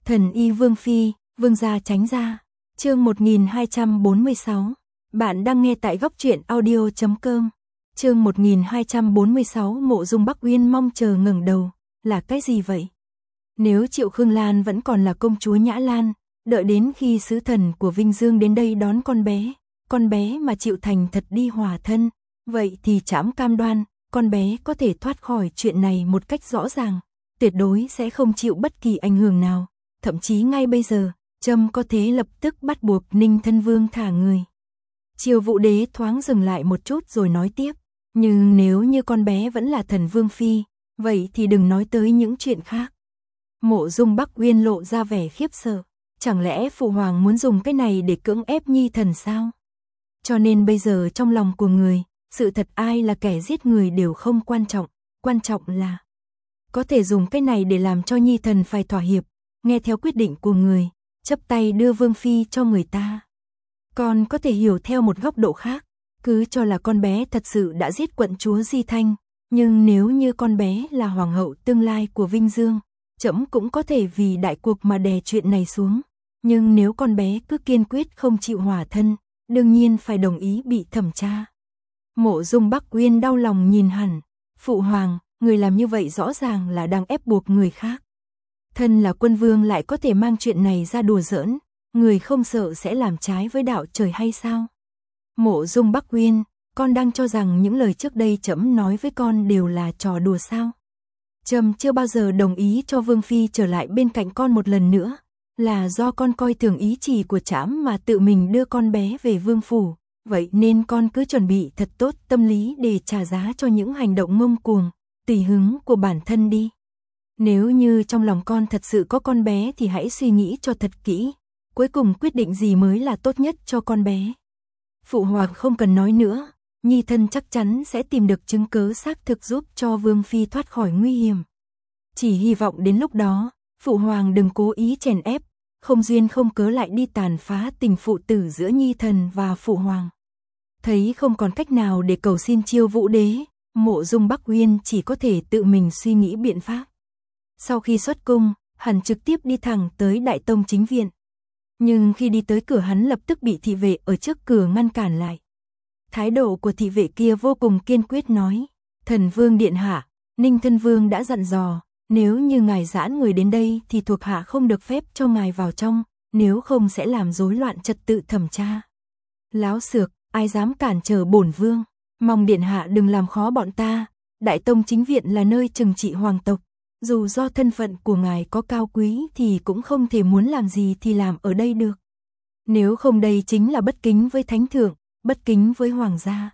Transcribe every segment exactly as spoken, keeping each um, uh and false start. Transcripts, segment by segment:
Thần y Vương Phi, Vương gia tránh ra. Chương một nghìn hai trăm bốn mươi sáu. Bạn đang nghe tại góc truyện audio chấm com. Chương một nghìn hai trăm bốn mươi sáu. Mộ Dung Bắc Uyên mong chờ ngẩng đầu. Là cái gì vậy? Nếu Triệu Khương Lan vẫn còn là công chúa Nhã Lan, đợi đến khi sứ thần của Vinh Dương đến đây đón con bé, con bé mà chịu thành thật đi hòa thân, vậy thì trẫm cam đoan, con bé có thể thoát khỏi chuyện này một cách rõ ràng, tuyệt đối sẽ không chịu bất kỳ ảnh hưởng nào, thậm chí ngay bây giờ, trẫm có thể lập tức bắt buộc Ninh Thân Vương thả người. Triều Vũ Đế thoáng dừng lại một chút rồi nói tiếp, nhưng nếu như con bé vẫn là thần Vương Phi, vậy thì đừng nói tới những chuyện khác. Mộ Dung Bắc Uyên lộ ra vẻ khiếp sợ, chẳng lẽ phụ hoàng muốn dùng cái này để cưỡng ép nhi thần sao? Cho nên bây giờ trong lòng của người, sự thật ai là kẻ giết người đều không quan trọng, quan trọng là có thể dùng cái này để làm cho nhi thần phải thỏa hiệp, nghe theo quyết định của người, chấp tay đưa Vương Phi cho người ta. Còn có thể hiểu theo một góc độ khác, cứ cho là con bé thật sự đã giết quận chúa Di Thanh, nhưng nếu như con bé là hoàng hậu tương lai của Vinh Dương, trẫm cũng có thể vì đại cuộc mà đè chuyện này xuống, nhưng nếu con bé cứ kiên quyết không chịu hòa thân, đương nhiên phải đồng ý bị thẩm tra. Mộ Dung Bắc Uyên đau lòng nhìn hẳn, phụ hoàng, người làm như vậy rõ ràng là đang ép buộc người khác. Thân là quân vương lại có thể mang chuyện này ra đùa giỡn, người không sợ sẽ làm trái với đạo trời hay sao? Mộ Dung Bắc Uyên, con đang cho rằng những lời trước đây trẫm nói với con đều là trò đùa sao? Trẫm chưa bao giờ đồng ý cho Vương Phi trở lại bên cạnh con một lần nữa, là do con coi thường ý chỉ của trẫm mà tự mình đưa con bé về vương phủ, vậy nên con cứ chuẩn bị thật tốt tâm lý để trả giá cho những hành động ngông cuồng, tùy hứng của bản thân đi. Nếu như trong lòng con thật sự có con bé thì hãy suy nghĩ cho thật kỹ, cuối cùng quyết định gì mới là tốt nhất cho con bé. Phụ hoàng không cần nói nữa, nhi thân chắc chắn sẽ tìm được chứng cớ xác thực giúp cho Vương Phi thoát khỏi nguy hiểm. Chỉ hy vọng đến lúc đó, phụ hoàng đừng cố ý chèn ép, không duyên không cớ lại đi tàn phá tình phụ tử giữa nhi thần và phụ hoàng. Thấy không còn cách nào để cầu xin Chiêu Vũ Đế, Mộ Dung Bắc Uyên chỉ có thể tự mình suy nghĩ biện pháp. Sau khi xuất cung, hắn trực tiếp đi thẳng tới Đại Tông chính viện. Nhưng khi đi tới cửa hắn lập tức bị thị vệ ở trước cửa ngăn cản lại. Thái độ của thị vệ kia vô cùng kiên quyết nói, thần vương điện hạ, Ninh Thân Vương đã dặn dò, nếu như ngài giãn người đến đây thì thuộc hạ không được phép cho ngài vào trong, nếu không sẽ làm rối loạn trật tự thẩm tra. Láo xược, ai dám cản trở bổn vương, mong điện hạ đừng làm khó bọn ta, Đại Tông chính viện là nơi trừng trị hoàng tộc, dù do thân phận của ngài có cao quý thì cũng không thể muốn làm gì thì làm ở đây được. Nếu không đây chính là bất kính với thánh thượng, bất kính với hoàng gia.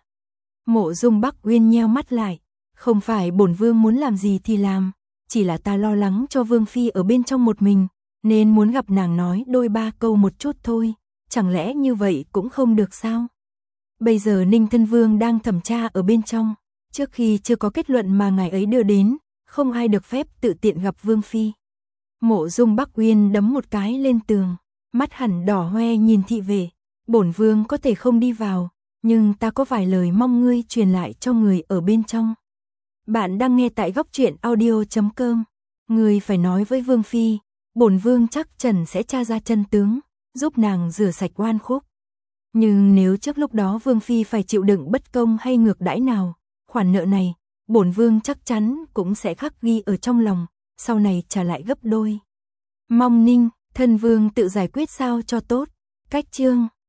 Mộ Dung Bắc Uyên nheo mắt lại, không phải bổn vương muốn làm gì thì làm, chỉ là ta lo lắng cho Vương Phi ở bên trong một mình, nên muốn gặp nàng nói đôi ba câu một chút thôi, chẳng lẽ như vậy cũng không được sao? Bây giờ Ninh Thân Vương đang thẩm tra ở bên trong, trước khi chưa có kết luận mà ngài ấy đưa đến, không ai được phép tự tiện gặp Vương Phi. Mộ Dung Bắc Uyên đấm một cái lên tường, mắt hẳn đỏ hoe nhìn thị vệ, bổn vương có thể không đi vào, nhưng ta có vài lời mong ngươi truyền lại cho người ở bên trong. Bạn đang nghe tại góc truyện audio chấm com. Ngươi phải nói với Vương Phi, bổn vương chắc chắn sẽ tra ra chân tướng, giúp nàng rửa sạch oan khúc. Nhưng nếu trước lúc đó Vương Phi phải chịu đựng bất công hay ngược đãi nào, khoản nợ này, bổn vương chắc chắn cũng sẽ khắc ghi ở trong lòng, sau này trả lại gấp đôi. Mong Ninh Thân Vương tự giải quyết sao cho tốt. Cách chương